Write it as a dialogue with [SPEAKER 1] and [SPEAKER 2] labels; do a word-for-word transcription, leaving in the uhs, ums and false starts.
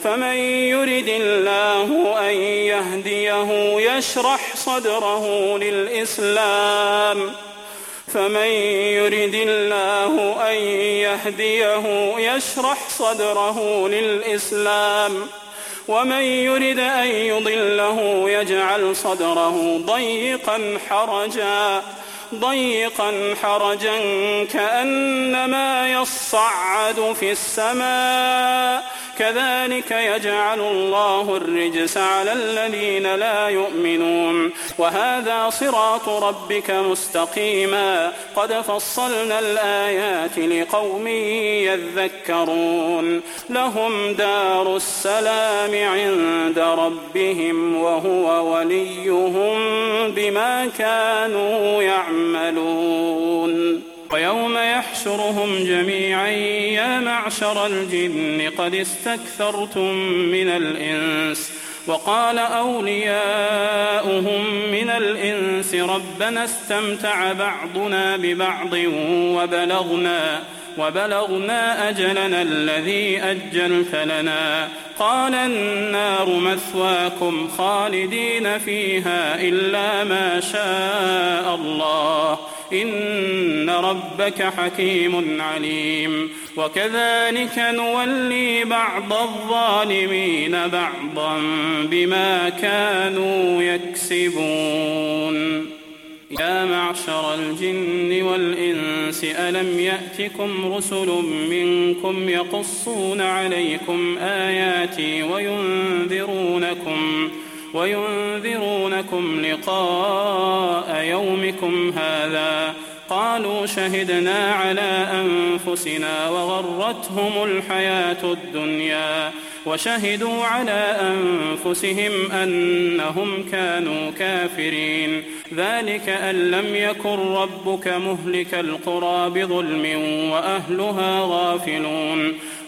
[SPEAKER 1] فمن يرد الله أن يهديه يشرح صدره للإسلام فمن يرد الله أن يهديه يشرح صدره للإسلام ومن يرد أن يضله يجعل صدره ضيقا حرجا ضيقا حرجا كأنما يصعد في السماء كذلك يجعل الله الرجس على الذين لا يؤمنون وهذا صراط ربك مستقيما قد فصلنا الآيات لقوم يذكرون لهم دار السلام عند ربهم وهو وليهم بما كانوا يعملون ويوم يحشرهم جميعا يا معشر الجن قد استكثرتم من الإنس وقال أولياؤهم من الإنس ربنا استمتع بعضنا ببعض وبلغنا وبلغنا أجلنا الذي أجلت لنا قال النار مثواكم خالدين فيها إلا ما شاء الله إن ربك حكيم عليم وكذلك نولي بعض الظالمين بعضا بما كانوا يكسبون يا معشر الجن والإنس ألم يأتكم رسل منكم يقصون عليكم آياتي وينذرونكم وينذرونكم لقاء يومكم هذا قالوا شهدنا على أنفسنا وغرتهم الحياة الدنيا وشهدوا على أنفسهم أنهم كانوا كافرين ذلك أن لم يكن ربك مهلك القرى بظلم وأهلها غافلون